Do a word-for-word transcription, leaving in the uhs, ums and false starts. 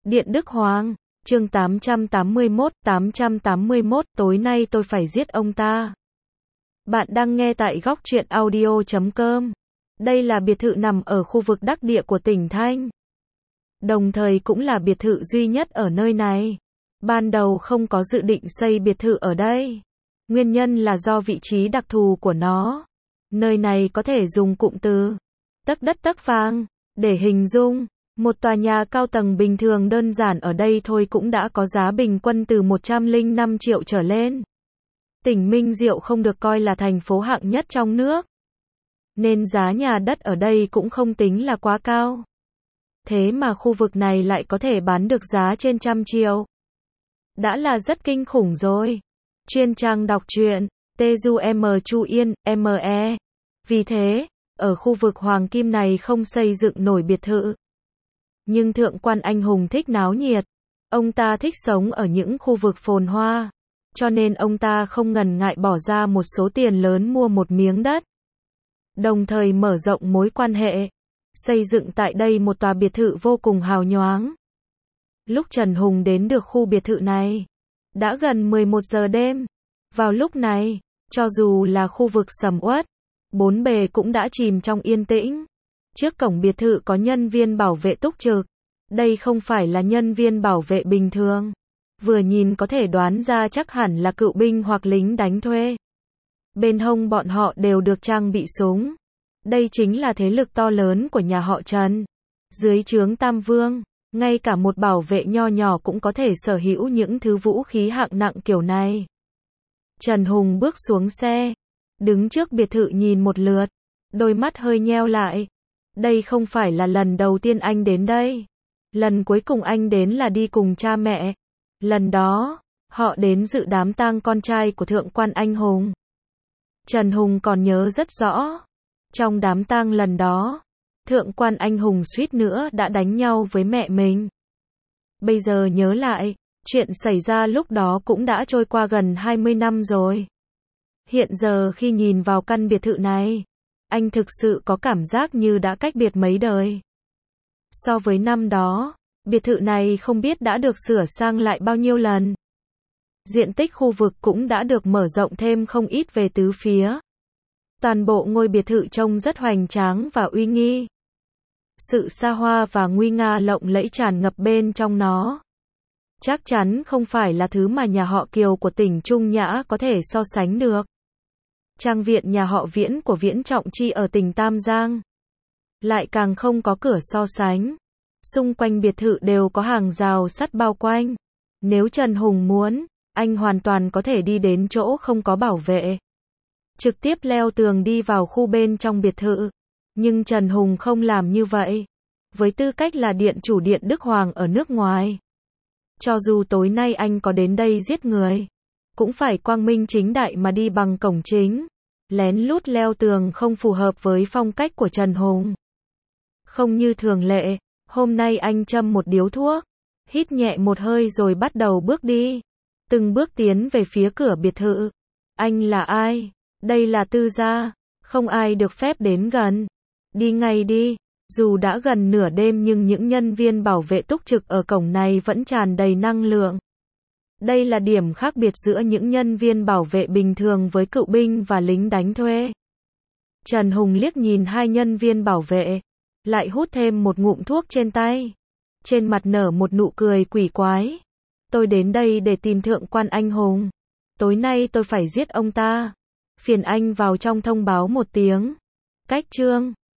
Điện Đức Hoàng, chương tám trăm tám mươi mốt, tám trăm tám mươi mốt, tối nay tôi phải giết ông ta. Bạn đang nghe tại góc truyện audio chấm com. Đây là biệt thự nằm ở khu vực đắc địa của tỉnh Thanh. Đồng thời cũng là biệt thự duy nhất ở nơi này. Ban đầu không có dự định xây biệt thự ở đây. Nguyên nhân là do vị trí đặc thù của nó. Nơi này có thể dùng cụm từ tấc đất tấc vàng để hình dung. Một tòa nhà cao tầng bình thường đơn giản ở đây thôi cũng đã có giá bình quân từ một trăm lẻ năm triệu trở lên. Tỉnh Minh Diệu không được coi là thành phố hạng nhất trong nước, nên giá nhà đất ở đây cũng không tính là quá cao. Thế mà khu vực này lại có thể bán được giá trên trăm triệu. Đã là rất kinh khủng rồi. Chuyên trang đọc truyện, Teju M Chu Yên, M E. Vì thế, ở khu vực Hoàng Kim này không xây dựng nổi biệt thự. Nhưng Thượng quan Anh Hùng thích náo nhiệt. Ông ta thích sống ở những khu vực phồn hoa. Cho nên ông ta không ngần ngại bỏ ra một số tiền lớn mua một miếng đất. Đồng thời mở rộng mối quan hệ. Xây dựng tại đây một tòa biệt thự vô cùng hào nhoáng. Lúc Trần Hùng đến được khu biệt thự này, đã gần mười một giờ đêm. Vào lúc này, cho dù là khu vực sầm uất, bốn bề cũng đã chìm trong yên tĩnh. Trước cổng biệt thự có nhân viên bảo vệ túc trực. Đây không phải là nhân viên bảo vệ bình thường. Vừa nhìn có thể đoán ra chắc hẳn là cựu binh hoặc lính đánh thuê. Bên hông bọn họ đều được trang bị súng. Đây chính là thế lực to lớn của nhà họ Trần. Dưới trướng Tam Vương, ngay cả một bảo vệ nho nhỏ cũng có thể sở hữu những thứ vũ khí hạng nặng kiểu này. Trần Hùng bước xuống xe, đứng trước biệt thự nhìn một lượt, đôi mắt hơi nheo lại. Đây không phải là lần đầu tiên anh đến đây. Lần cuối cùng anh đến là đi cùng cha mẹ. Lần đó, họ đến dự đám tang con trai của Thượng quan Anh Hùng. Trần Hùng còn nhớ rất rõ. Trong đám tang lần đó, Thượng quan Anh Hùng suýt nữa đã đánh nhau với mẹ mình. Bây giờ nhớ lại, chuyện xảy ra lúc đó cũng đã trôi qua gần hai mươi năm rồi. Hiện giờ khi nhìn vào căn biệt thự này, anh thực sự có cảm giác như đã cách biệt mấy đời. So với năm đó, biệt thự này không biết đã được sửa sang lại bao nhiêu lần. Diện tích khu vực cũng đã được mở rộng thêm không ít về tứ phía. Toàn bộ ngôi biệt thự trông rất hoành tráng và uy nghi. Sự xa hoa và nguy nga lộng lẫy tràn ngập bên trong nó. Chắc chắn không phải là thứ mà nhà họ Kiều của tỉnh Trung Nhã có thể so sánh được. Trang viện nhà họ Viễn của Viễn Trọng Chi ở tỉnh Tam Giang lại càng không có cửa so sánh. Xung quanh biệt thự đều có hàng rào sắt bao quanh. Nếu Trần Hùng muốn, anh hoàn toàn có thể đi đến chỗ không có bảo vệ, trực tiếp leo tường đi vào khu bên trong biệt thự. Nhưng Trần Hùng không làm như vậy. Với tư cách là điện chủ Điện Đức Hoàng ở nước ngoài, cho dù tối nay anh có đến đây giết người, cũng phải quang minh chính đại mà đi bằng cổng chính. Lén lút leo tường không phù hợp với phong cách của Trần Hùng. Không như thường lệ, hôm nay anh châm một điếu thuốc, hít nhẹ một hơi rồi bắt đầu bước đi. Từng bước tiến về phía cửa biệt thự. Anh là ai? Đây là tư gia, không ai được phép đến gần. Đi ngay đi. Dù đã gần nửa đêm nhưng những nhân viên bảo vệ túc trực ở cổng này vẫn tràn đầy năng lượng. Đây là điểm khác biệt giữa những nhân viên bảo vệ bình thường với cựu binh và lính đánh thuê. Trần Hùng liếc nhìn hai nhân viên bảo vệ, lại hút thêm một ngụm thuốc trên tay. Trên mặt nở một nụ cười quỷ quái. Tôi đến đây để tìm Thượng quan Anh Hùng. Tối nay tôi phải giết ông ta. Phiền anh vào trong thông báo một tiếng. Cách chương